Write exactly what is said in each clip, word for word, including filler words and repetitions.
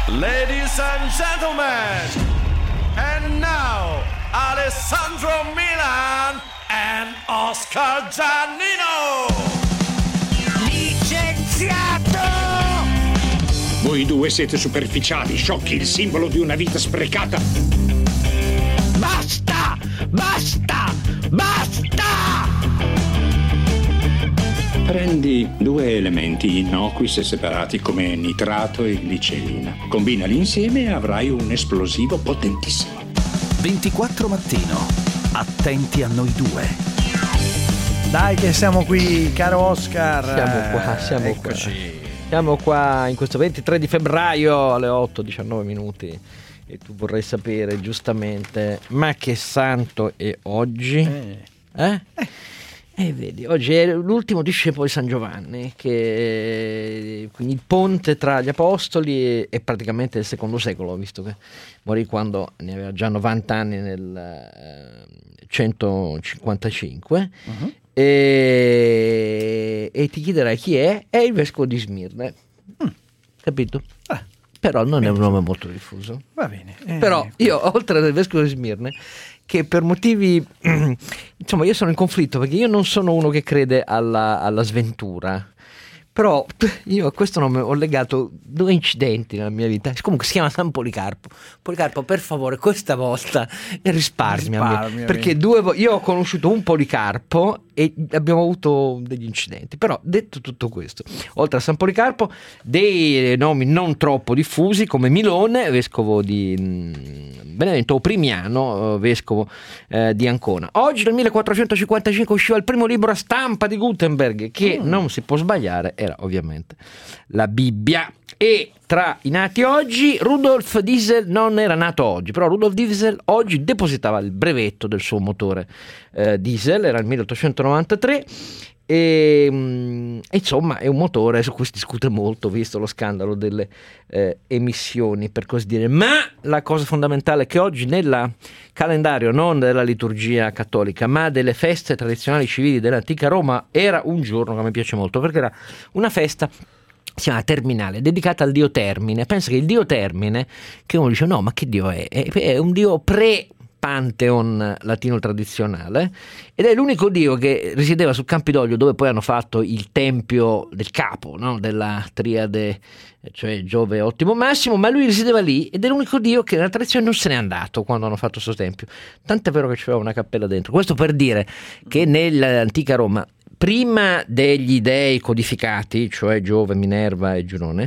Ladies and gentlemen, and now Alessandro Milan and Oscar Giannino. Licenziato! Voi due siete superficiali, sciocchi, il simbolo di una vita sprecata. Basta! Basta! Basta! Prendi due elementi innocui se separati come nitrato e glicerina. Combinali insieme e avrai un esplosivo potentissimo. ventiquattro mattino. Attenti a noi due. Dai che siamo qui, caro Oscar. Siamo qua, siamo Eccoci. qua. Siamo qua in questo ventitré di febbraio alle otto e diciannove minuti. E tu vorrai sapere giustamente, ma che santo è oggi? Eh? Eh? eh. E vedi, oggi è l'ultimo discepolo di San Giovanni, che quindi il ponte tra gli apostoli è praticamente del secondo secolo, visto che morì quando ne aveva già novanta anni nel eh, centocinquantacinque. Uh-huh. E, e ti chiederai chi è? È il vescovo di Smirne. Mm. Capito? Ah. Però non bene. È un nome molto diffuso. Va bene. Eh, Però io, oltre al vescovo di Smirne, che per motivi, insomma, io sono in conflitto perché io non sono uno che crede alla, alla sventura. Però io a questo nome ho legato due incidenti nella mia vita. Comunque si chiama San Policarpo. Policarpo, per favore, questa volta risparmiami, Risparmiami. perché due vo- io ho conosciuto un Policarpo e abbiamo avuto degli incidenti. Però detto tutto questo, oltre a San Policarpo, dei nomi non troppo diffusi come Milone, vescovo di mh, Benevento, o Primiano, vescovo eh, di Ancona. Oggi nel millequattrocentocinquantacinque usciva il primo libro a stampa di Gutenberg, che mm. non si può sbagliare, era ovviamente la Bibbia. E tra i nati oggi, Rudolf Diesel non era nato oggi, però Rudolf Diesel oggi depositava il brevetto del suo motore eh, diesel, era il milleottocentonovantatré. E, mh, insomma è un motore su cui si discute molto, visto lo scandalo delle eh, emissioni, per così dire. Ma la cosa fondamentale è che oggi nel calendario non della liturgia cattolica ma delle feste tradizionali civili dell'antica Roma era un giorno che a me piace molto, perché era una festa, si chiama Terminale, dedicata al dio Termine. Pensa che il dio Termine, che uno dice no ma che dio è? È, è un dio pre Pantheon latino tradizionale, ed è l'unico dio che risiedeva su Campidoglio, dove poi hanno fatto il tempio del capo, no? Della triade, cioè Giove, Ottimo, Massimo, ma lui risiedeva lì ed è l'unico dio che nella tradizione non se n'è andato quando hanno fatto questo tempio, tant'è vero che c'era una cappella dentro. Questo per dire che nell'antica Roma, prima degli dei codificati, cioè Giove, Minerva e Giunone,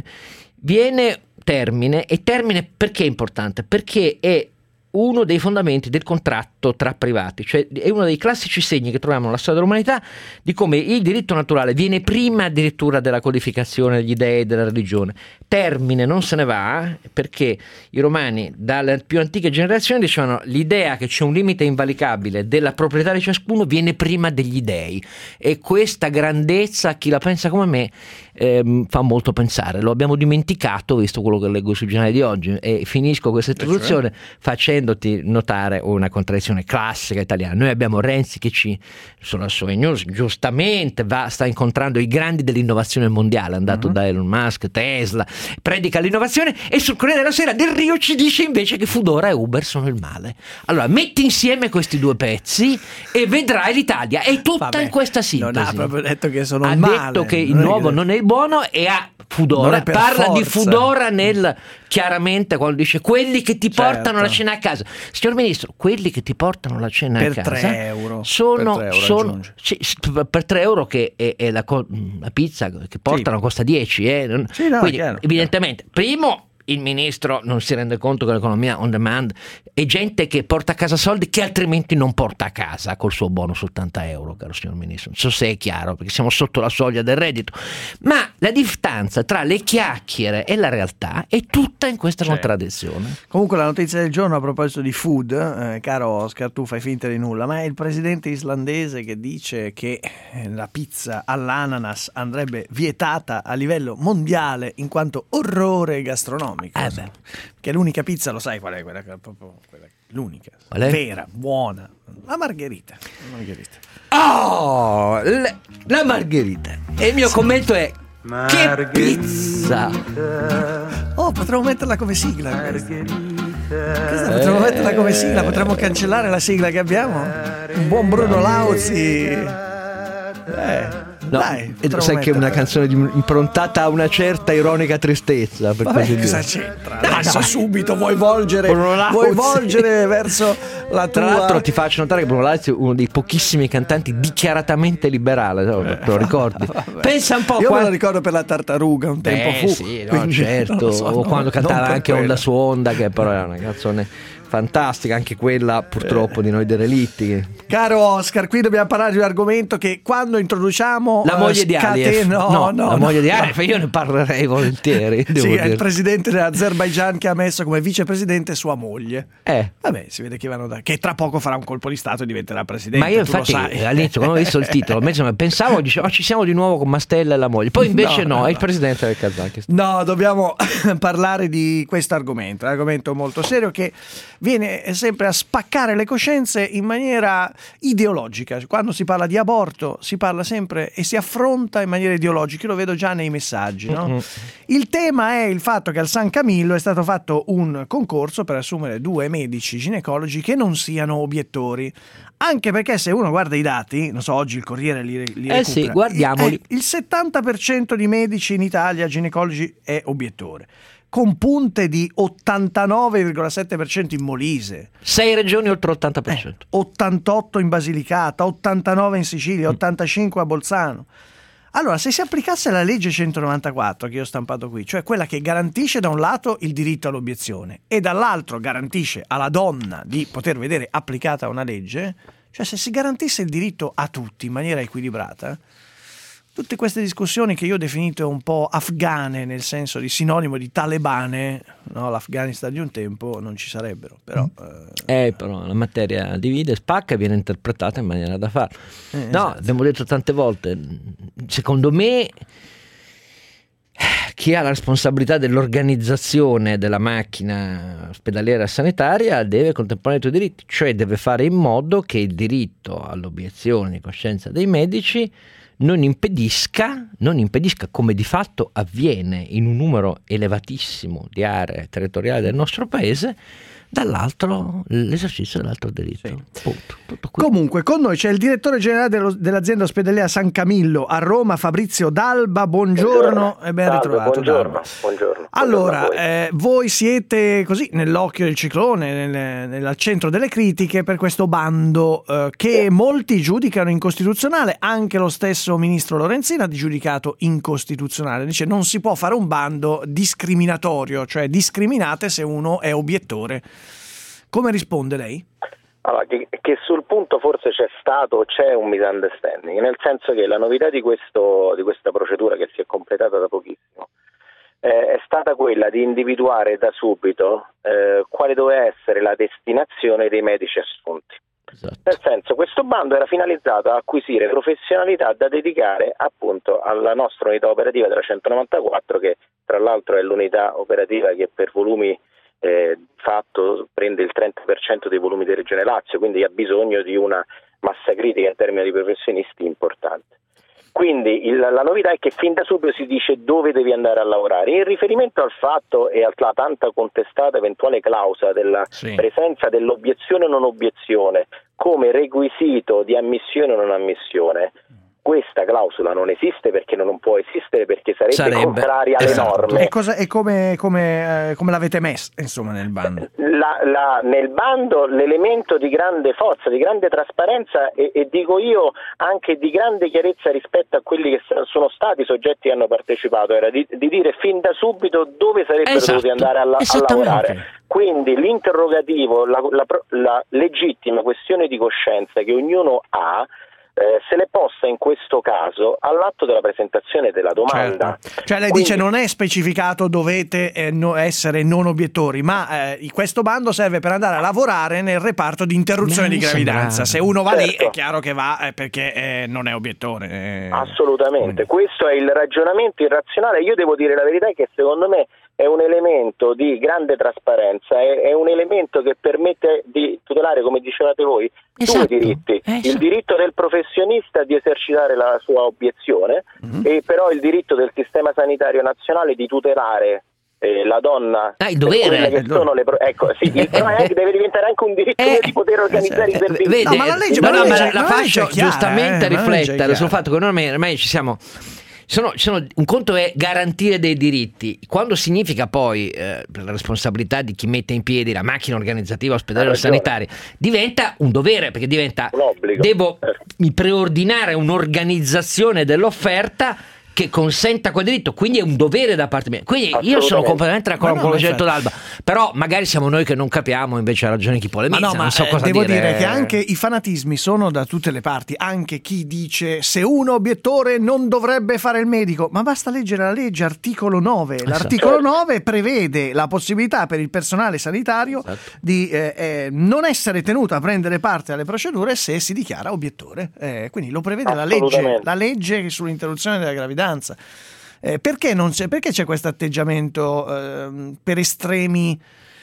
viene Termine. E Termine perché è importante? Perché è uno dei fondamenti del contratto tra privati, cioè è uno dei classici segni che troviamo nella storia dell'umanità di come il diritto naturale viene prima addirittura della codificazione degli dei e della religione. Termine non se ne va perché i romani dalle più antiche generazioni dicevano l'idea che c'è un limite invalicabile della proprietà di ciascuno viene prima degli dei, e questa grandezza, a chi la pensa come me, ehm, fa molto pensare. Lo abbiamo dimenticato, visto quello che leggo sui giornali di oggi, e finisco questa introduzione facendo notare una contraddizione classica italiana. Noi abbiamo Renzi che ci, sulla sua news, giustamente va, sta incontrando i grandi dell'innovazione mondiale, è andato uh-huh. da Elon Musk, Tesla, predica l'innovazione, e sul Corriere della Sera Del Rio ci dice invece che Foodora e Uber sono il male. Allora metti insieme questi due pezzi e vedrai l'Italia è tutta Vabbè, in questa sintesi. Non ha proprio detto che sono ha il male, ha detto che il non nuovo è che... non è il buono, e ha Foodora parla forza. di Foodora nel chiaramente quando dice quelli che ti certo. portano la cena a casa. Signor Ministro, quelli che ti portano la cena per a casa tre euro sono per tre euro, sono, sì, per tre euro che è, è la, co- la pizza che portano sì. costa dieci, eh? Sì, no, quindi chiaro, evidentemente chiaro. Primo, il ministro non si rende conto che l'economia on demand è gente che porta a casa soldi che altrimenti non porta a casa col suo bonus ottanta euro, caro signor ministro. Non so se è chiaro, perché siamo sotto la soglia del reddito, ma la distanza tra le chiacchiere e la realtà è tutta in questa certo. contraddizione. Comunque la notizia del giorno a proposito di food, eh, caro Oscar, tu fai finta di nulla, ma è il presidente islandese che dice che la pizza all'ananas andrebbe vietata a livello mondiale in quanto orrore gastronomico. Eh beh. Che l'unica pizza, lo sai qual è? Quella, proprio, quella l'unica, qual è? vera, buona, la margherita. La margherita. Oh, la, la margherita. E il mio sì. commento è Che pizza! Oh, potremmo metterla come sigla. Cosa, potremmo Eh. metterla come sigla? Potremmo cancellare la sigla che abbiamo? Un buon Bruno Lauzi. Eh. No, Dai, e potremmo sai che è una metterla. canzone di- improntata a una certa ironica tristezza, per Vabbè, così dire. cosa c'entra? Adesso subito vuoi volgere, Bruno Lauzi. vuoi volgere verso la tua. Tra l'altro ti faccio notare che Bruno Lauzi è uno dei pochissimi cantanti dichiaratamente liberale, no? Te lo ricordi? Vabbè. Pensa un po' Io qua- me lo ricordo per la tartaruga un tempo Eh, fu. sì, no, quindi certo. non lo so, o no, quando non cantava per anche quella. Onda su Onda, che però è una canzone fantastica, anche quella purtroppo di Noi derelitti. che- Caro Oscar, qui dobbiamo parlare di un argomento che quando introduciamo La eh, moglie di scate- Aliyev. no, No, no, la moglie no, di no. Aliyev, io ne parlerei volentieri. Devo Sì, è dire. il presidente dell'Azerbaigian che ha messo come vicepresidente sua moglie. Eh. Vabbè, si vede che vanno da che tra poco farà un colpo di stato e diventerà presidente. Ma io tu lo infatti sai. all'inizio quando ho visto il titolo insomma, pensavo, dicevo, oh, ci siamo di nuovo con Mastella e la moglie. Poi invece No, no, no, è il no. presidente del Kazakistan. No, dobbiamo parlare di questo argomento, un argomento molto serio che viene sempre a spaccare le coscienze in maniera ideologica. Quando si parla di aborto si parla sempre e si affronta in maniera ideologica, io lo vedo già nei messaggi, no? Mm-hmm. Il tema è il fatto che al San Camillo è stato fatto un concorso per assumere due medici ginecologi che non siano obiettori. Anche perché se uno guarda i dati, non so, oggi il Corriere li, li Eh sì, recupera, guardiamoli. il, il settanta per cento di medici in Italia, ginecologi, è obiettore, con punte di ottantanove virgola sette per cento in Molise, Sei regioni oltre l'ottanta per cento. ottantotto in Basilicata, ottantanove in Sicilia, ottantacinque a Bolzano. Allora, se si applicasse la legge centonovantaquattro che io ho stampato qui, cioè quella che garantisce da un lato il diritto all'obiezione e dall'altro garantisce alla donna di poter vedere applicata una legge, cioè se si garantisse il diritto a tutti in maniera equilibrata, tutte queste discussioni che io ho definito un po' afghane, nel senso di sinonimo di talebane, no? L'Afghanistan di un tempo, non ci sarebbero. Però, eh, Eh, però la materia divide, spacca e viene interpretata in maniera da farlo. Eh, no, esatto. abbiamo detto tante volte, secondo me chi ha la responsabilità dell'organizzazione della macchina ospedaliera e sanitaria deve contemplare i tuoi diritti, cioè deve fare in modo che il diritto all'obiezione di coscienza dei medici non impedisca, non impedisca, come di fatto avviene in un numero elevatissimo di aree territoriali del nostro paese, dall'altro l'esercizio dell'altro diritto. Punto. Tutto qui. Comunque, con noi c'è il direttore generale dello- dell'azienda ospedaliera San Camillo a Roma, Fabrizio D'Alba. Buongiorno e ben Salve, ritrovato. buongiorno, D'Alba. buongiorno. Allora, Buongiorno a voi. eh, voi siete così nell'occhio del ciclone, nel, nel- al centro delle critiche per questo bando eh, che molti giudicano incostituzionale. Anche lo stesso ministro Lorenzin ha giudicato incostituzionale. Dice non si può fare un bando discriminatorio, cioè discriminate se uno è obiettore. Come risponde lei? Allora, che, che sul punto forse c'è stato, c'è un misunderstanding, nel senso che la novità di, questo, di questa procedura che si è completata da pochissimo eh, è stata quella di individuare da subito eh, quale doveva essere la destinazione dei medici assunti. Esatto. Nel senso, questo bando era finalizzato a acquisire professionalità da dedicare appunto alla nostra unità operativa della centonovantaquattro, che tra l'altro è l'unità operativa che per volumi eh, fatto prende il trenta per cento dei volumi di Regione Lazio, quindi ha bisogno di una massa critica in termini di professionisti importante. Quindi il, la novità è che fin da subito si dice dove devi andare a lavorare. In riferimento al fatto e alla tanta contestata eventuale clausola della Sì. presenza dell'obiezione o non obiezione come requisito di ammissione o non ammissione, questa clausola non esiste perché non può esistere, perché sarebbe, Sarebbe, contraria alle esatto. norme. E, cosa, e come, come, eh, come l'avete messa, insomma, nel bando? La, la, nel bando l'elemento di grande forza, di grande trasparenza e, e dico io anche di grande chiarezza rispetto a quelli che sono stati i soggetti che hanno partecipato era di, di dire fin da subito dove sarebbero Esatto, dovuti andare a, la, a esattamente. lavorare. Quindi l'interrogativo, la, la, la legittima questione di coscienza che ognuno ha Eh, se le possa in questo caso all'atto della presentazione della domanda. Certo. Cioè lei Quindi, dice non è specificato dovete eh, no, essere non obiettori, ma eh, questo bando serve per andare a lavorare nel reparto di interruzione Mi di gravidanza. sembra- Se uno va lì Certo. è chiaro che va eh, perché eh, non è obiettore. eh. Assolutamente, Quindi- questo è il ragionamento irrazionale. Io devo dire la verità che secondo me è un elemento di grande trasparenza, è, è un elemento che permette di tutelare, come dicevate voi, esatto. due diritti, esatto. il diritto del professionista di esercitare la sua obiezione mm-hmm. e però il diritto del sistema sanitario nazionale di tutelare eh, la donna. Ah, il dovere. Che sono le pro- ecco, sì, il, però è, deve diventare anche un diritto eh, di poter organizzare eh, i servizi. Vede, no, ma la legge, no, ma no, la ma legge, la, la ma la legge faccio è chiara, giustamente eh, riflettere sul fatto che noi ormai, ormai ci siamo. Sono, sono, un conto è garantire dei diritti, quando significa poi eh, la responsabilità di chi mette in piedi la macchina organizzativa ospedaliera o sanitaria diventa un dovere, perché diventa un obbligo. Devo eh. preordinare un'organizzazione dell'offerta che consenta quel diritto, quindi è un dovere da parte mia. Quindi io sono completamente d'accordo con quello che ha detto D'Alba, però magari siamo noi che non capiamo, invece ha ragione chi polemizza. Ma no, ma non so eh, cosa devo dire. dire che anche i fanatismi sono da tutte le parti, anche chi dice se uno obiettore non dovrebbe fare il medico, ma basta leggere la legge, articolo nove. Esatto. L'articolo nove prevede la possibilità per il personale sanitario esatto. di eh, eh, non essere tenuto a prendere parte alle procedure se si dichiara obiettore. Eh, quindi lo prevede la legge, la legge sull'interruzione della gravidanza. Eh, perché non c'è, perché c'è questo atteggiamento eh, per estremi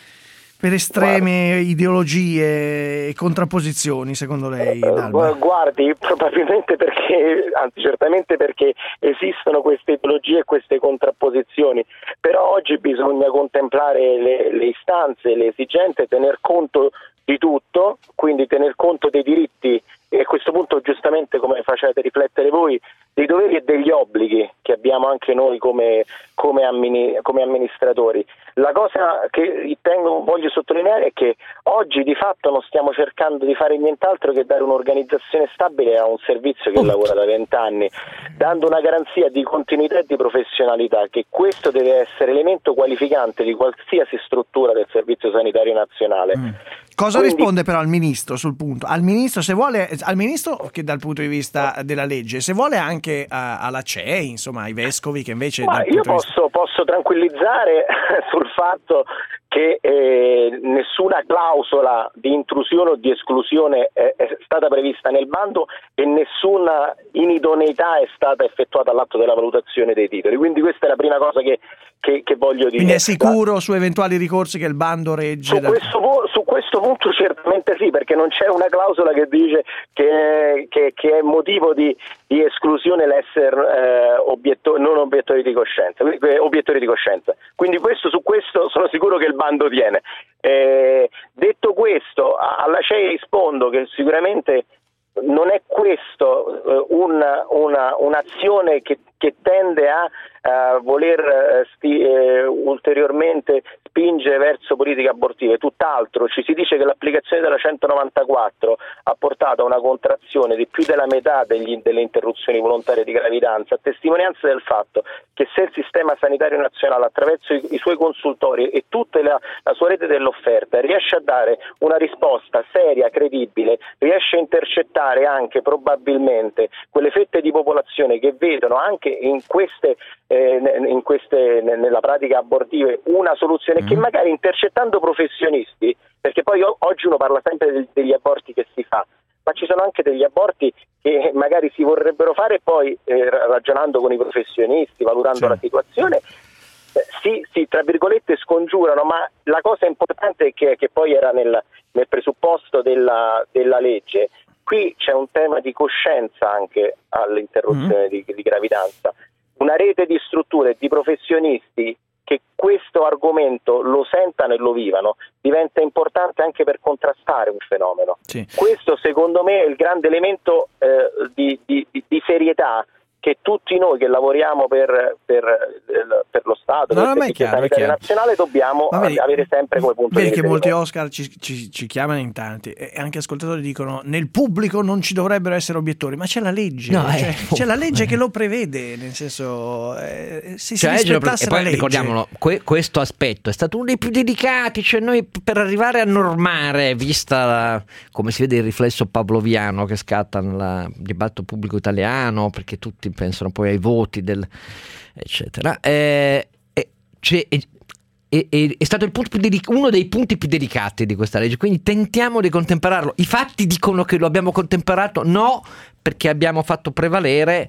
per estreme Guarda. ideologie e contrapposizioni, secondo lei? D'Alba? Guardi, probabilmente perché, anzi certamente perché esistono queste ideologie e queste contrapposizioni, però oggi bisogna contemplare le, le istanze, le esigenze, tener conto di tutto, quindi tener conto dei diritti e a questo punto giustamente, come facete riflettere voi, dei doveri e degli obblighi che abbiamo anche noi come, come, ammini, come amministratori. La cosa che tengo, voglio sottolineare è che oggi di fatto non stiamo cercando di fare nient'altro che dare un'organizzazione stabile a un servizio che lavora da vent'anni, dando una garanzia di continuità e di professionalità, che questo deve essere elemento qualificante di qualsiasi struttura del Servizio Sanitario Nazionale. Mm. Cosa Quindi, risponde però al ministro sul punto? Al ministro, se vuole, al ministro che dal punto di vista della legge, se vuole anche a, alla C E I, insomma ai vescovi che invece... Ma io posso, vista... posso tranquillizzare sul fatto che eh, nessuna clausola di intrusione o di esclusione è, è stata prevista nel bando e nessuna inidoneità è stata effettuata all'atto della valutazione dei titoli, quindi questa è la prima cosa che, che, che voglio dire. Quindi è sicuro su eventuali ricorsi che il bando regge? Su, da... questo, su questo punto certamente sì, perché non c'è una clausola che dice che, che, che è motivo di, di esclusione l'essere eh, obietto, non obiettori di coscienza, obiettori di coscienza. Quindi questo, su questo sono sicuro che il bando tiene. Eh, detto questo, alla C E I rispondo che sicuramente non è questo eh, una, una, un'azione che, che tende a uh, voler uh, sti, eh, ulteriormente spingere verso politiche abortive, tutt'altro. Ci si dice che l'applicazione della centonovantaquattro ha portato a una contrazione di più della metà degli, delle interruzioni volontarie di gravidanza, a testimonianza del fatto che se il sistema sanitario nazionale attraverso i, i suoi consultori e tutta la, la sua rete dell'offerta riesce a dare una risposta seria, credibile, riesce a intercettare anche probabilmente quelle fette di popolazione che vedono anche in queste, eh, in queste nella pratica abortiva una soluzione che magari intercettando professionisti, perché poi oggi uno parla sempre degli aborti che si fa, ma ci sono anche degli aborti che magari si vorrebbero fare e poi eh, ragionando con i professionisti, valutando sì. la situazione, eh, si, si tra virgolette scongiurano, ma la cosa importante è che, che poi era nel, nel presupposto della, della legge, qui c'è un tema di coscienza anche all'interruzione mm. di, di gravidanza, una rete di strutture e di professionisti che questo argomento lo sentano e lo vivano diventa importante anche per contrastare un fenomeno. Sì. Questo secondo me è il grande elemento eh, di, di, di serietà che tutti noi che lavoriamo per, per, per lo Stato, no, per il Servizio Sanitario Nazionale dobbiamo vedi, avere sempre come punto vedi di che riferimento. Molti Oscar ci, ci, ci chiamano in tanti e anche ascoltatori dicono nel pubblico non ci dovrebbero essere obiettori, ma c'è la legge, no, cioè, eh, c'è la legge eh. che lo prevede, nel senso eh, se cioè, si rispettasse e poi la legge. Ricordiamolo, que- questo aspetto è stato uno dei più delicati, cioè noi per arrivare a normare, vista la, come si vede il riflesso pavloviano che scatta nel dibattito pubblico italiano, perché tutti pensano poi ai voti del eccetera, eh, eh, cioè, eh, eh, eh, è stato il punto più delic- uno dei punti più delicati di questa legge, quindi tentiamo di contemperarlo. I fatti dicono che lo abbiamo contemperato, no, perché abbiamo fatto prevalere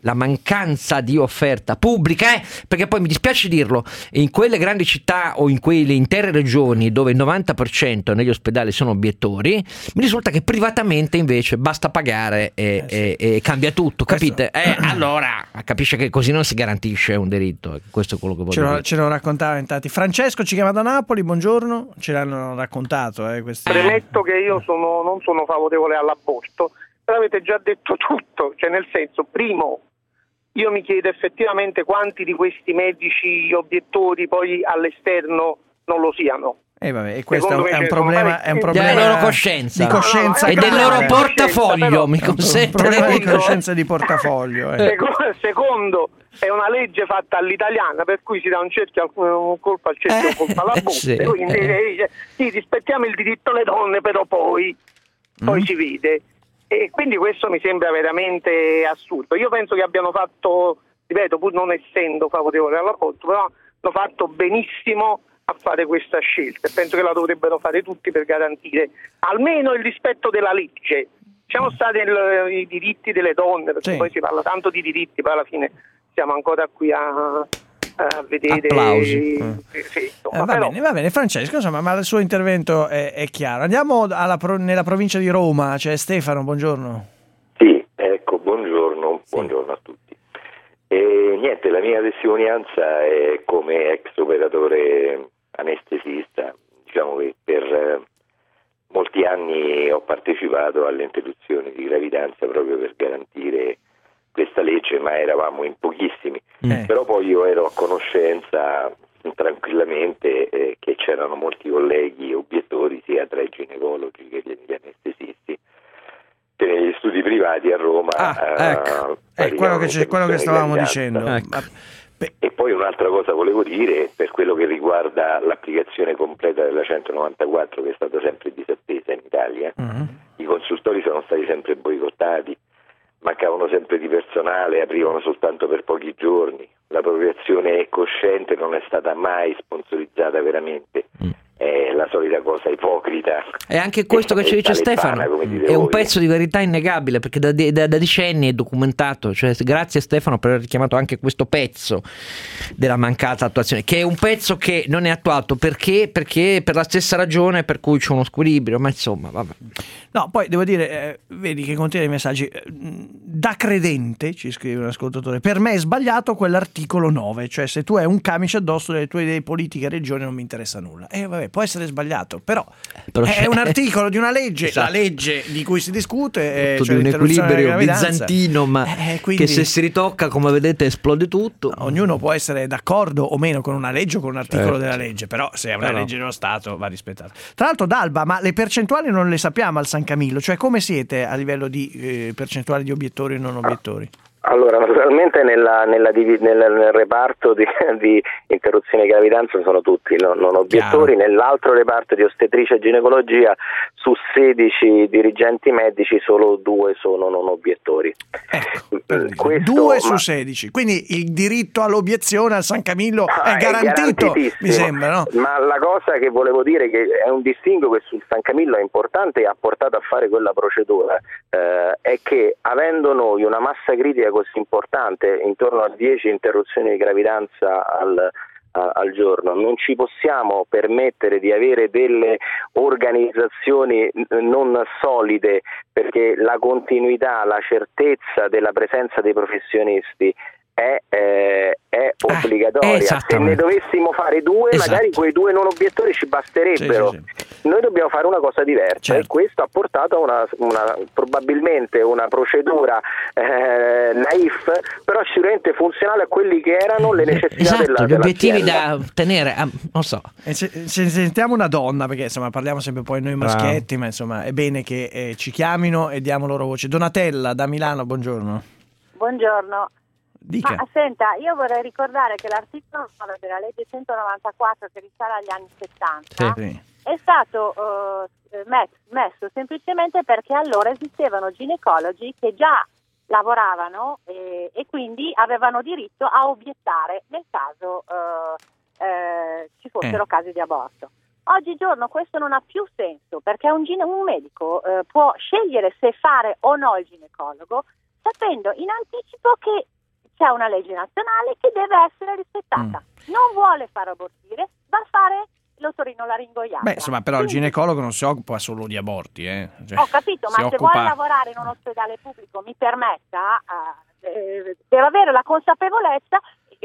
la mancanza di offerta pubblica, eh, perché poi mi dispiace dirlo, in quelle grandi città o in quelle intere regioni dove il novanta per cento negli ospedali sono obiettori, mi risulta che privatamente invece basta pagare e, eh, sì. e, e cambia tutto, capite? Questo... Eh, allora capisce che così non si garantisce un diritto, questo è quello che voglio ce lo, dire. Ce lo raccontava infatti Francesco, ci chiama da Napoli, buongiorno, ce l'hanno raccontato eh, questi... Premetto che io sono, non sono favorevole all'aborto, però avete già detto tutto, cioè nel senso, primo, io mi chiedo effettivamente quanti di questi medici obiettori poi all'esterno non lo siano. E eh vabbè, e questo Secondo è un, me problema, è un problema della loro coscienza, di coscienza no, no, e del loro grave. portafoglio, Però, mi consente. un problema di Secondo- coscienza di portafoglio. Eh. Secondo, secondo, è una legge fatta all'italiana, per cui si dà un cerchio, un colpo al cerchio, un colpo alla botte, sì. quindi eh, dice, sì, rispettiamo il diritto alle donne, però poi, poi Mm. si vede. E quindi questo mi sembra veramente assurdo. Io penso che abbiano fatto, ripeto, pur non essendo favorevole all'aborto, però hanno fatto benissimo a fare questa scelta e penso che la dovrebbero fare tutti per garantire almeno il rispetto della legge. Siamo stati il, i diritti delle donne, perché Sì. poi si parla tanto di diritti, poi alla fine siamo ancora qui a, a vedere. Applausi. Sì, Eh, insomma, va però- bene, va bene, Francesco, insomma, ma il suo intervento è, è chiaro. Andiamo alla pro- nella provincia di Roma, c'è Stefano, buongiorno. Sì, ecco, buongiorno, buongiorno a tutti. E niente, la mia testimonianza è come ex operatore anestesista, diciamo che per eh, molti anni ho partecipato alle interruzioni di gravidanza proprio per garantire questa legge, ma eravamo in pochissimi. Eh. Però poi io ero a conoscenza tranquillamente eh, che c'erano molti colleghi obiettori sia tra i ginecologi che gli anestesisti che negli studi privati a Roma. Ah, ecco, è quello che, c'è, quello che stavamo dicendo. Ecco. Ma- beh, E poi un'altra cosa volevo dire per quello che riguarda l'applicazione completa della centonovantaquattro, che è stata sempre disattesa in Italia. Mhm. I consultori sono stati sempre boicottati, mancavano sempre di personale, aprivano soltanto per pochi giorni, la procreazione cosciente non è stata mai sponsorizzata veramente. È la solita cosa ipocrita. E anche questo che ci dice Stefano è un pezzo di verità innegabile, perché da, da, da decenni è documentato, cioè grazie a Stefano per aver richiamato anche questo pezzo della mancata attuazione, che è un pezzo che non è attuato perché, perché per la stessa ragione per cui c'è uno squilibrio, ma insomma vabbè. No, poi devo dire, eh, vedi che contiene i messaggi. eh, Da credente, ci scrive un ascoltatore, per me è sbagliato quell'articolo nove, cioè se tu hai un camice addosso delle tue idee politiche e regione non mi interessa nulla. E eh, vabbè, può essere sbagliato, però, Però è c'è- un articolo di una legge, Esatto. la legge di cui si discute, eh, Tutto cioè di un l'interruzione della equilibrio gravidanza. bizantino, ma Eh, quindi- che se si ritocca, come vedete, esplode tutto. Ognuno può essere d'accordo o meno con una legge o con un articolo Certo. della legge, però se è una Però- legge dello Stato va rispettata. Tra l'altro, D'Alba, ma le percentuali non le sappiamo al San Camillo, cioè come siete a livello di eh, percentuali di obiettori e non obiettori? Allora, naturalmente nella, nella divi- nel, nel reparto di, di interruzione di gravidanza sono tutti non, non obiettori, Chiaro. nell'altro reparto di ostetricia e ginecologia su sedici dirigenti medici solo due sono non obiettori. Ecco, per dire. Questo- due su ma- sedici, quindi il diritto all'obiezione al San Camillo Ah, è garantito, garantitissimo. mi sembra, no? Ma la cosa che volevo dire, che è un distinguo che sul San Camillo è importante e ha portato a fare quella procedura, eh, è che avendo noi una massa critica così importante, intorno a dieci interruzioni di gravidanza al al giorno, non ci possiamo permettere di avere delle organizzazioni non solide, perché la continuità, la certezza della presenza dei professionisti è, eh, è obbligatoria. Se ne esattamente. dovessimo fare due, Esatto. magari quei due non obiettori ci basterebbero. Sì, sì, Noi dobbiamo fare una cosa diversa, Certo. e questo ha portato a una, una probabilmente una procedura eh, naif, però sicuramente funzionale a quelli che erano le necessità Esatto, della, gli obiettivi dell'azienda. da tenere, ah, non so. E se, se sentiamo una donna, perché insomma parliamo sempre poi noi maschietti, ma insomma è bene che eh, ci chiamino e diamo loro voce. Donatella da Milano, buongiorno. Buongiorno. Dica. Ma senta, io vorrei ricordare che l'articolo nove della legge centonovantaquattro, che risale agli anni settanta, Sì. è stato eh, met- messo semplicemente perché allora esistevano ginecologi che già lavoravano eh, e quindi avevano diritto a obiettare nel caso eh, eh, ci fossero Eh. casi di aborto. Oggigiorno questo non ha più senso, perché un, gine- un medico eh, può scegliere se fare o no il ginecologo, sapendo in anticipo che c'è una legge nazionale che deve essere rispettata. Mm. Non vuole fare abortire, va a fare l'otorinolaringoiatra. Beh, insomma, però il ginecologo non si occupa solo di aborti, eh. Cioè, ho capito, ma se occupa... vuole lavorare in un ospedale pubblico, mi permetta, eh, deve avere la consapevolezza.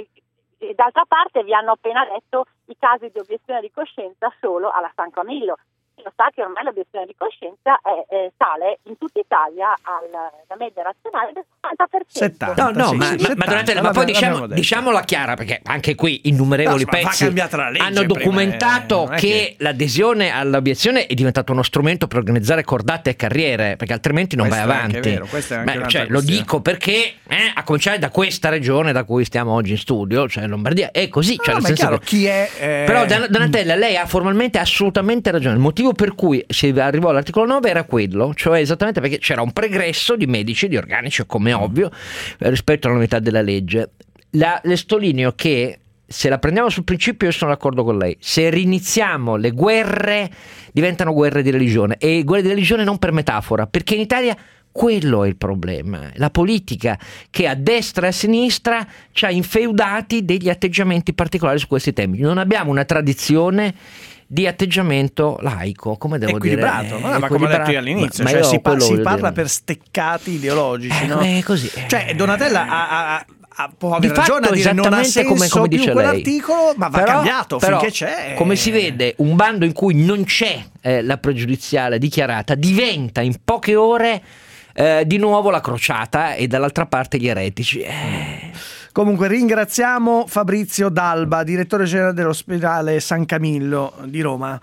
E d'altra parte vi hanno appena detto i casi di obiezione di coscienza solo alla San Camillo. Lo sa che ormai l'obiezione di coscienza è, è, sale in tutta Italia alla media nazionale del settanta per cento. settanta, no, no, sì, ma, sì, ma, settanta, ma, Donatella, ma poi diciamo, diciamola chiara, perché anche qui innumerevoli no, pezzi legge, hanno documentato prima, eh, che, che l'adesione all'obiezione è diventato uno strumento per organizzare cordate e carriere, perché altrimenti non questo vai avanti. È anche vero, questo è anche Beh, cioè, lo dico perché eh, a cominciare da questa regione da cui stiamo oggi in studio, cioè Lombardia, è così. Cioè, no, nel ma senso è chiaro, che... chi è, eh... Però Donatella, lei ha formalmente assolutamente ragione. Il motivo per cui si arrivò all'articolo nove era quello, cioè esattamente perché c'era un pregresso di medici, di organici, come ovvio, rispetto alla novità della legge. La, le sottolineo che se la prendiamo sul principio io sono d'accordo con lei, se riniziamo le guerre diventano guerre di religione, e guerre di religione non per metafora, perché in Italia quello è il problema, la politica che a destra e a sinistra ci ha infeudati degli atteggiamenti particolari su questi temi. Non abbiamo una tradizione di atteggiamento laico, come devo equilibrato, dire, no, ma come ho detto io all'inizio, ma, cioè si, pa- si parla dire. per steccati ideologici, eh, no? È così. Cioè Donatella ha, ha, ha, può avere di ragione a dire non ha senso come, come dice più lei. quell'articolo, ma va però, cambiato però, finché c'è. Come si vede, un bando in cui non c'è eh, la pregiudiziale dichiarata diventa in poche ore eh, di nuovo la crociata e dall'altra parte gli eretici. Eh. Comunque ringraziamo Fabrizio D'Alba, direttore generale dell'ospedale San Camillo di Roma.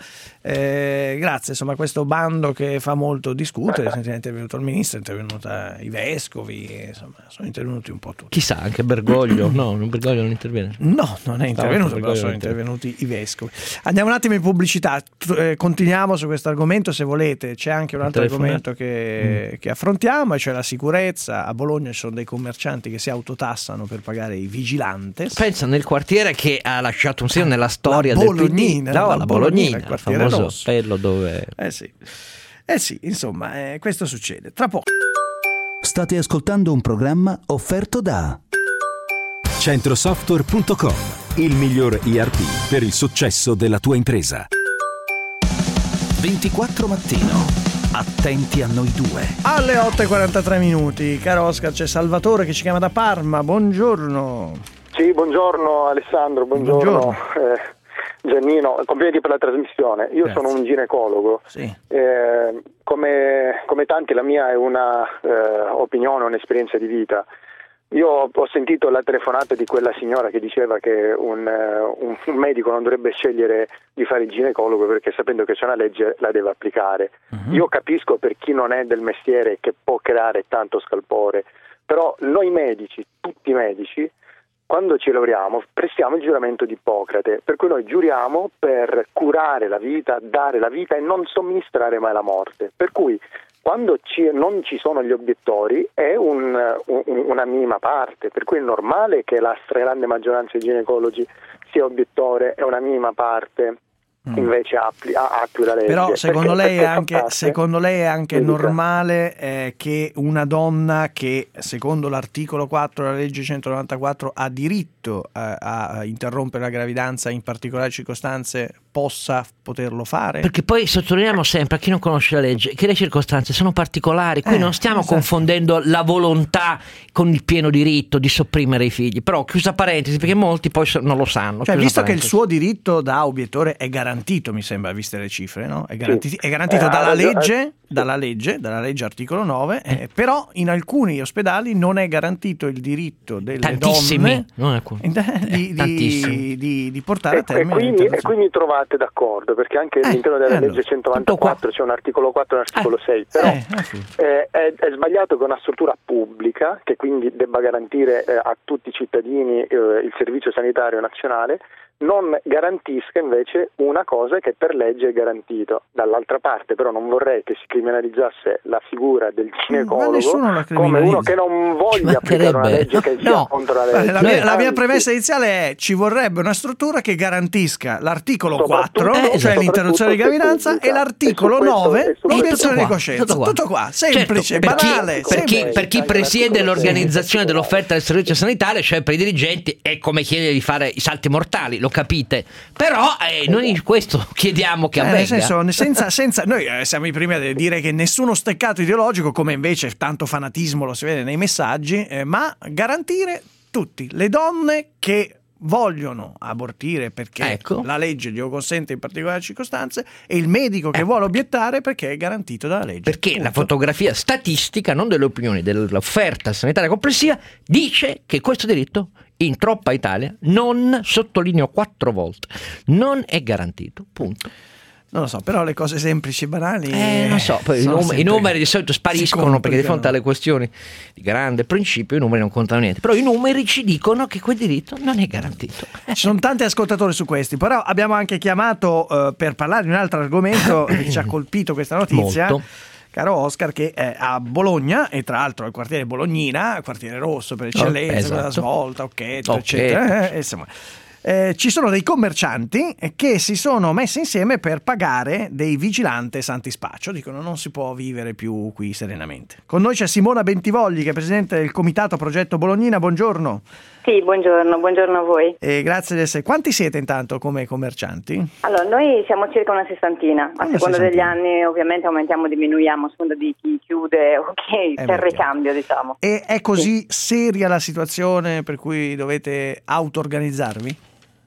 Eh, grazie, insomma, questo bando che fa molto discutere. È intervenuto il ministro, è intervenuta i vescovi, insomma, sono intervenuti un po' tutti. Chissà, anche Bergoglio, no, Bergoglio non interviene. No, non è intervenuto, no, però sono intervenuti i vescovi. Andiamo un attimo in pubblicità, eh, continuiamo su questo argomento se volete. C'è anche un altro argomento che, mm. che affrontiamo, e cioè la sicurezza. A Bologna ci sono dei commercianti che si autotassano per pagare i vigilantes. Pensa, nel quartiere che ha lasciato un segno nella storia la del Bolognina, P D, no, la, la Bolognina, Bolognina, il il quartiere famoso rosso. appello dove eh sì eh sì insomma eh, questo succede tra poco. State ascoltando un programma offerto da Centrosoftware punto com, il miglior E R P per il successo della tua impresa. ventiquattro Mattino, attenti a noi due. Alle otto e quarantatré minuti, caro Oscar, c'è Salvatore che ci chiama da Parma. Buongiorno. Sì, buongiorno Alessandro, buongiorno, buongiorno. Eh, Giannino, complimenti per la trasmissione. Io Grazie. sono un ginecologo, sì. eh, come, come tanti la mia è una eh, opinione, un'esperienza di vita. Io ho sentito la telefonata di quella signora che diceva che un, un, un medico non dovrebbe scegliere di fare il ginecologo perché sapendo che c'è una legge la deve applicare. Uh-huh. Io capisco per chi non è del mestiere che può creare tanto scalpore, però noi medici, tutti i medici, quando ci laureamo prestiamo il giuramento di Ippocrate, per cui noi giuriamo per curare la vita, dare la vita e non somministrare mai la morte. Per cui quando ci, non ci sono gli obiettori è un, un, una minima parte, per cui è normale che la stragrande maggioranza dei ginecologi sia obiettore, è una minima parte. Invece attui la legge. Però secondo perché, lei, perché è anche, parte, secondo lei è anche dica. normale eh, che una donna che secondo l'articolo quattro della legge centonovantaquattro ha diritto a, a interrompere la gravidanza in particolari circostanze possa poterlo fare? Perché poi sottolineiamo sempre a chi non conosce la legge che le circostanze sono particolari, qui eh, non stiamo esatto. confondendo la volontà con il pieno diritto di sopprimere i figli, però chiusa parentesi perché molti poi non lo sanno. Cioè, visto parentesi. che il suo diritto da obiettore è garantito, mi sembra, viste le cifre, no? È garantito, sì. è garantito eh, dalla, eh, legge, eh, dalla legge, dalla legge articolo nove, eh, però in alcuni ospedali non è garantito il diritto delle tantissimi, donne non di, di, di, di, di portare e, a termine. E quindi, e quindi trovate d'accordo, perché anche eh, all'interno della allora, legge centonovantaquattro c'è un articolo quattro e un articolo eh, sei, però eh, eh, è, è sbagliato che una struttura pubblica, che quindi debba garantire eh, a tutti i cittadini eh, il servizio sanitario nazionale, non garantisca invece una cosa che per legge è garantito. Dall'altra parte però non vorrei che si criminalizzasse la figura del ginecologo come uno che non voglia applicare una legge che sia no. contro la legge. La mia, la mia premessa iniziale è: ci vorrebbe una struttura che garantisca l'articolo quattro, eh, cioè l'interruzione di gravidanza, e l'articolo nove, l'obiezione di coscienza. Tutto qua. Tutto qua, semplice, certo, per banale. Chi, per, chi, semplice. per chi presiede l'organizzazione dell'offerta del servizio sanitario, cioè per i dirigenti, è come chiedere di fare i salti mortali, lo capite? Però eh, noi questo chiediamo che eh, avvenga. Nel senso, senza, senza, noi eh, siamo i primi a dire che nessuno steccato ideologico, come invece tanto fanatismo lo si vede nei messaggi, eh, ma garantire tutti, le donne che vogliono abortire perché ecco. la legge glielo consente in particolari circostanze, e il medico che eh. vuole obiettare perché è garantito dalla legge. Perché Punto. La fotografia statistica, non delle opinioni, dell'offerta sanitaria complessiva, dice che questo diritto in troppa Italia, non, sottolineo quattro volte, non è garantito. Punto. Non lo so, però le cose semplici e banali eh, non so, poi i, num- i numeri di solito spariscono perché di fronte alle questioni di grande principio i numeri non contano niente, però i numeri ci dicono che quel diritto non è garantito. Ci sono tanti ascoltatori su questi, però abbiamo anche chiamato uh, per parlare di un altro argomento che ci ha colpito questa notizia. Molto. Caro Oscar, che è a Bologna, e tra l'altro al quartiere Bolognina, quartiere rosso per eccellenza, oh, esatto. la svolta, Occhetto, okay. eccetera. Eh, insomma. Eh, ci sono dei commercianti che si sono messi insieme per pagare dei vigilantes antispaccio. Dicono: non si può vivere più qui serenamente. Con noi c'è Simona Bentivogli, che è presidente del comitato Progetto Bolognina. Buongiorno. Sì, buongiorno, buongiorno a voi. E grazie di essere. Quanti siete intanto come commercianti? Allora, noi siamo circa una sessantina. A una seconda sessantina. Degli anni ovviamente aumentiamo o diminuiamo, a seconda di chi chiude o chi c'è il ricambio, diciamo. E è così sì. seria la situazione per cui dovete auto-organizzarvi?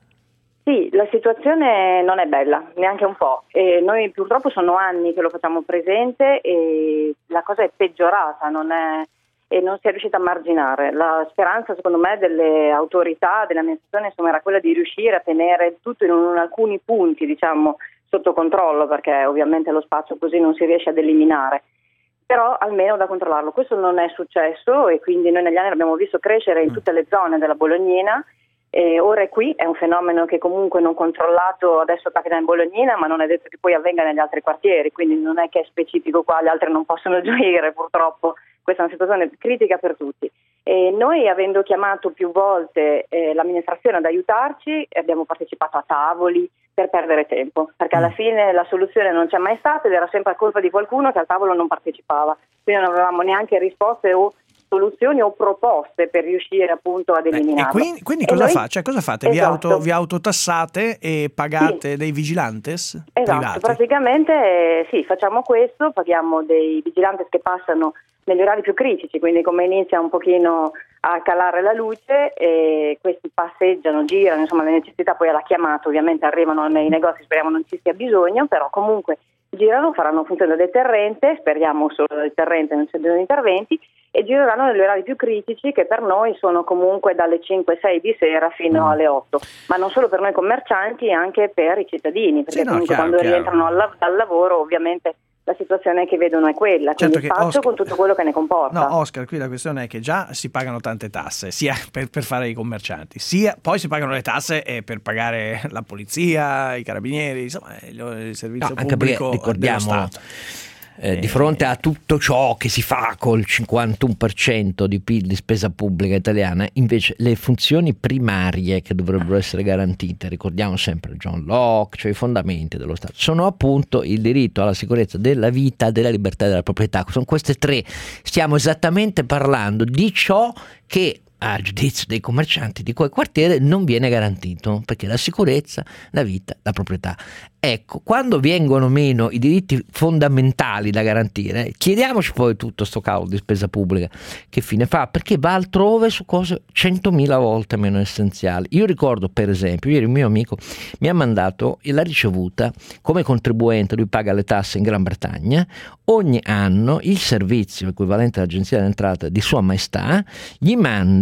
Sì, la situazione non è bella, neanche un po'. E noi purtroppo sono anni che lo facciamo presente e la cosa è peggiorata, non è, e non si è riuscita a marginare. La speranza, secondo me, delle autorità, dell'amministrazione, insomma, era quella di riuscire a tenere tutto in, un, in alcuni punti, diciamo, sotto controllo, perché ovviamente lo spazio così non si riesce ad eliminare. Però almeno da controllarlo. Questo non è successo e quindi noi negli anni l'abbiamo visto crescere in tutte le zone della Bolognina. E ora è qui, è un fenomeno che comunque non controllato adesso capita in Bolognina, ma non è detto che poi avvenga negli altri quartieri, quindi non è che è specifico qua, gli altri non possono gioire, purtroppo questa è una situazione critica per tutti. E noi, avendo chiamato più volte eh, l'amministrazione ad aiutarci, abbiamo partecipato a tavoli per perdere tempo, perché alla fine la soluzione non c'è mai stata ed era sempre colpa di qualcuno che al tavolo non partecipava, quindi non avevamo neanche risposte o soluzioni o proposte per riuscire appunto ad eliminarlo. E quindi, quindi cosa, noi... fa? Cioè, cosa fate? Esatto. Vi, auto, vi autotassate e pagate sì. dei vigilantes? Esatto, privati? praticamente eh, sì, facciamo questo, paghiamo dei vigilantes che passano negli orari più critici, quindi come inizia un pochino a calare la luce, e questi passeggiano, girano, insomma le necessità poi alla chiamata ovviamente arrivano nei negozi, speriamo non ci sia bisogno, però comunque girano, faranno funzione da deterrente, speriamo solo da deterrente, non c'è bisogno di interventi, e gireranno negli orari più critici, che per noi sono comunque dalle cinque sei di sera fino alle otto, ma non solo per noi commercianti, anche per i cittadini, perché sì, no, comunque chiaro, quando chiaro. rientrano al, dal lavoro ovviamente la situazione che vedono è quella, certo, quindi faccio Oscar, con tutto quello che ne comporta. No, Oscar, qui la questione è che già si pagano tante tasse, sia per, per fare i commercianti, sia poi si pagano le tasse eh, per pagare la polizia, i carabinieri, insomma il servizio no, pubblico anche ricordiamo, dello Stato. Eh, di fronte a tutto ciò che si fa col cinquantuno per cento di P I L di spesa pubblica italiana, invece le funzioni primarie che dovrebbero essere garantite, ricordiamo sempre John Locke, cioè i fondamenti dello Stato, sono appunto il diritto alla sicurezza della vita, della libertà e della proprietà. Sono queste tre. Stiamo esattamente parlando di ciò che a giudizio dei commercianti di quel quartiere non viene garantito, perché la sicurezza, la vita, la proprietà. Ecco, quando vengono meno i diritti fondamentali da garantire, chiediamoci poi tutto sto cavolo di spesa pubblica che fine fa, perché va altrove su cose centomila volte meno essenziali. Io ricordo, per esempio, ieri un mio amico mi ha mandato la ricevuta come contribuente, lui paga le tasse in Gran Bretagna, ogni anno il servizio equivalente all'Agenzia delle Entrate di Sua Maestà gli manda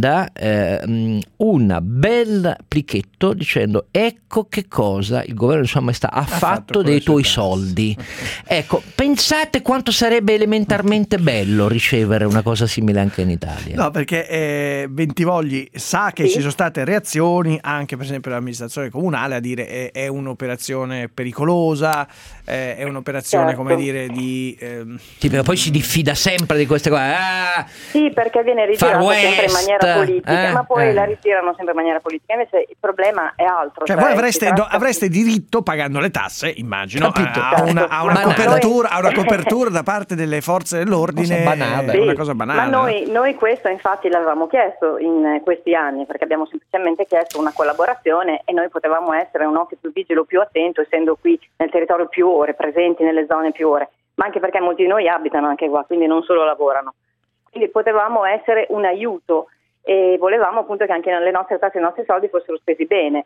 manda eh, un bel plichetto dicendo: ecco che cosa il governo di Sua Maestà ha, ha fatto, fatto dei tuoi soldi. Ecco, pensate quanto sarebbe elementarmente bello ricevere una cosa simile anche in Italia. No, perché eh, Bentivogli sa che sì. ci sono state reazioni anche per esempio dell'amministrazione comunale a dire è, è un'operazione pericolosa, eh, è un'operazione certo. come dire di ehm... sì, però poi si diffida sempre di queste cose. Ah, sì, perché viene ritirata sempre in maniera politica, eh, ma poi eh. la ritirano sempre in maniera politica. Invece il problema è altro. Cioè, cioè voi avreste, tratta... do, avreste diritto, pagando le tasse, immagino, Capito. a, a una, a una copertura, noi... a una copertura da parte delle forze dell'ordine. Banale. È una cosa banale. Ma noi, noi questo infatti l'avevamo chiesto in questi anni, perché abbiamo semplicemente chiesto una collaborazione e noi potevamo essere un occhio più vigile, più attento, essendo qui nel territorio più ore, presenti nelle zone più ore, ma anche perché molti di noi abitano anche qua, quindi non solo lavorano. Quindi potevamo essere un aiuto e volevamo appunto che anche le nostre tasse e i nostri soldi fossero spesi bene.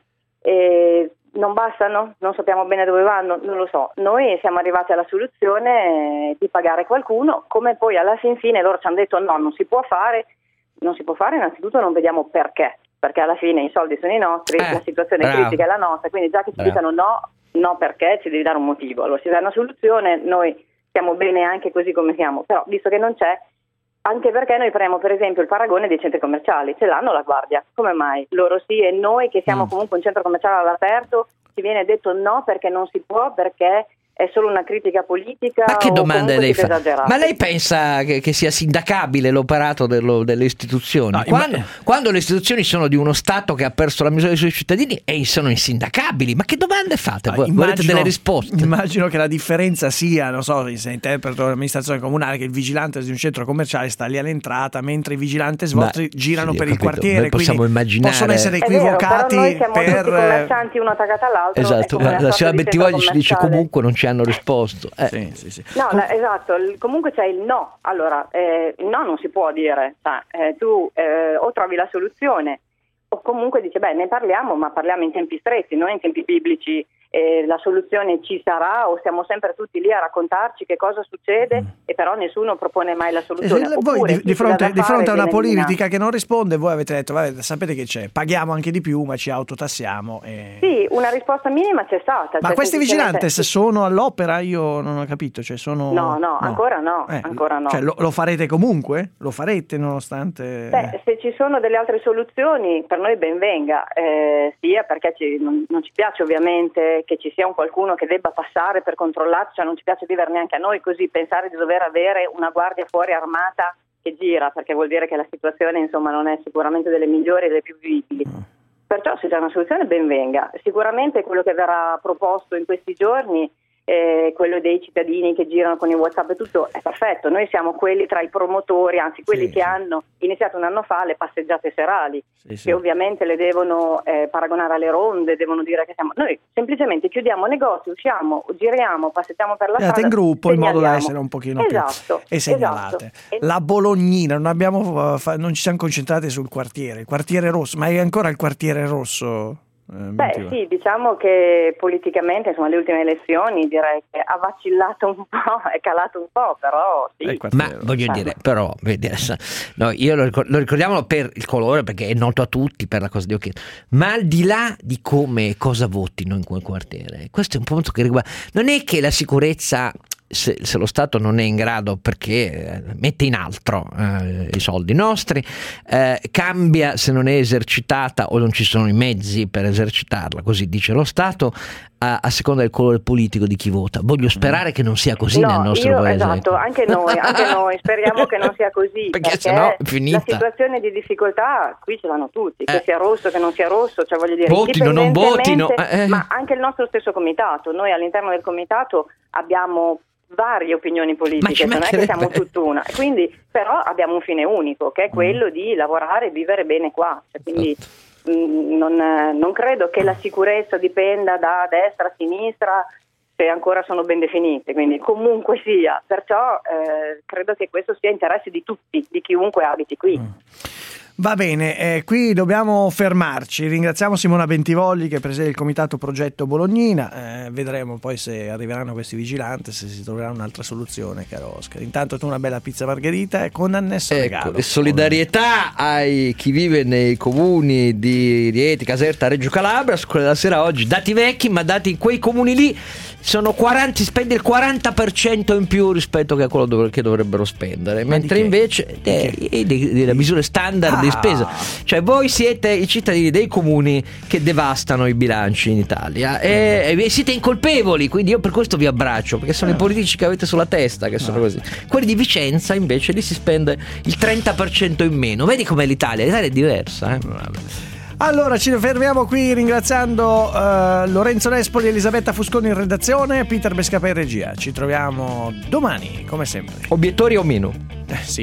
E non bastano? Non sappiamo bene dove vanno? Non lo so. Noi siamo arrivati alla soluzione di pagare qualcuno, come poi alla fin fine loro ci hanno detto no, non si può fare. Non si può fare, innanzitutto non vediamo perché, perché alla fine i soldi sono i nostri, eh, la situazione bravo. critica è la nostra, quindi già che ci bravo. dicano no, no perché, ci devi dare un motivo. Allora si dà una soluzione, noi stiamo bene anche così come siamo, però visto che non c'è, anche perché noi prendiamo per esempio il paragone dei centri commerciali, ce l'hanno la Guardia, come mai? Loro sì e noi che siamo mm. comunque un centro commerciale all'aperto ci viene detto no perché non si può, perché è solo una critica politica. Ma che domande lei fa? Esagerate. Ma lei pensa che, che sia sindacabile l'operato dello, delle istituzioni? No, quando, imm- quando le istituzioni sono di uno Stato che ha perso la misura dei suoi cittadini e sono insindacabili, ma che domande fate? No, Volete immagino, delle risposte? Immagino che la differenza sia, non so se interpreto l'amministrazione comunale, che il vigilante di un centro commerciale sta lì all'entrata mentre i vigilanti svolti girano sì, per il quartiere. Noi possiamo immaginare. Possono essere equivocati. È vero, però noi siamo per tutti commercianti uno attaccato all'altro. Esatto, la, la signora Bentivogli ci dice comunque non ci hanno risposto. Eh. Sì, sì, sì. No, la, esatto, comunque c'è il no. Allora, eh, il no non si può dire, cioè, eh, tu eh, o trovi la soluzione o comunque dici beh ne parliamo, ma parliamo in tempi stretti, non in tempi biblici. Eh, la soluzione ci sarà o siamo sempre tutti lì a raccontarci che cosa succede mm. e però nessuno propone mai la soluzione. Eh, voi di, di, fronte, di fronte a una politica che non risponde, voi avete detto vabbè, sapete che c'è, paghiamo anche di più ma ci autotassiamo e... Sì, una risposta minima c'è stata. Ma cioè, questi vigilantes sono all'opera? Io non ho capito, cioè sono... no, no, no, ancora no, eh, ancora no. Cioè, lo, lo farete comunque? Lo farete nonostante... Beh, se ci sono delle altre soluzioni per noi ben venga, eh, sia perché ci, non, non ci piace ovviamente che ci sia un qualcuno che debba passare per controllarci, cioè non ci piace vivere neanche a noi così, pensare di dover avere una guardia fuori armata che gira, perché vuol dire che la situazione insomma non è sicuramente delle migliori e delle più vivibili. Perciò se c'è una soluzione ben venga. Sicuramente quello che verrà proposto in questi giorni, eh, quello dei cittadini che girano con i WhatsApp e tutto, è perfetto. Noi siamo quelli tra i promotori, anzi quelli sì, che sì. hanno iniziato un anno fa le passeggiate serali, sì, sì. che ovviamente le devono eh, paragonare alle ronde, devono dire che siamo... Noi semplicemente chiudiamo negozi, usciamo, giriamo, passeggiamo per la strada in gruppo segnaliamo. In modo da essere un pochino esatto, più e segnalate. Esatto. La Bolognina, non, abbiamo, non ci siamo concentrati sul quartiere, il quartiere rosso, ma è ancora il quartiere rosso? Eh, Beh sì, diciamo che politicamente insomma le ultime elezioni direi che ha vacillato un po', è calato un po', però sì. Ma voglio ah. dire, però vedi adesso, no, io lo, ricor- lo ricordiamo per il colore perché è noto a tutti, per la cosa di Occhietto, ma al di là di come e cosa votino in quel quartiere, questo è un punto che riguarda, non è che la sicurezza Se, se lo Stato non è in grado perché eh, mette in altro eh, i soldi nostri, eh, cambia se non è esercitata o non ci sono i mezzi per esercitarla, così dice lo Stato, a, a seconda del colore politico di chi vota. Voglio sperare che non sia così no, nel nostro io, paese. Esatto, anche noi, anche noi speriamo che non sia così, perché, perché sennò è finita. La situazione di difficoltà qui ce l'hanno tutti, che eh. sia rosso, che non sia rosso, cioè voglio dire, votino, non votino, eh. ma anche il nostro stesso comitato, noi all'interno del comitato abbiamo varie opinioni politiche, non è che siamo tutt'una, quindi però abbiamo un fine unico che è quello mm. di lavorare e vivere bene qua, cioè, quindi mh, non, non credo che la sicurezza dipenda da destra a sinistra se ancora sono ben definite, quindi comunque sia, perciò eh, credo che questo sia interesse di tutti, di chiunque abiti qui. Mm. Va bene, eh, qui dobbiamo fermarci. Ringraziamo Simona Bentivogli che presiede il comitato progetto Bolognina. Eh, vedremo poi se arriveranno questi vigilanti, se si troverà un'altra soluzione, caro Oscar. Intanto tu una bella pizza margherita e con annesso ecco, regalo. E solidarietà ai chi vive nei comuni di Rieti, Caserta, Reggio Calabria. Su quella della sera oggi, dati vecchi, ma dati in quei comuni lì sono quaranta, si spende il quaranta per cento in più rispetto a quello che dovrebbero spendere, ma mentre invece eh, delle misure standard ah. di spesa, cioè voi siete i cittadini dei comuni che devastano i bilanci in Italia e, e siete incolpevoli, quindi io per questo vi abbraccio, perché sono eh. i politici che avete sulla testa che sono no. così. Quelli di Vicenza invece lì si spende il trenta per cento in meno. Vedi com'è l'Italia? L'Italia è diversa, eh? Allora ci fermiamo qui ringraziando uh, Lorenzo Nespoli e Elisabetta Fusconi in redazione, Peter Bescapè in regia. Ci troviamo domani come sempre. Obiettori o meno? Eh, sì.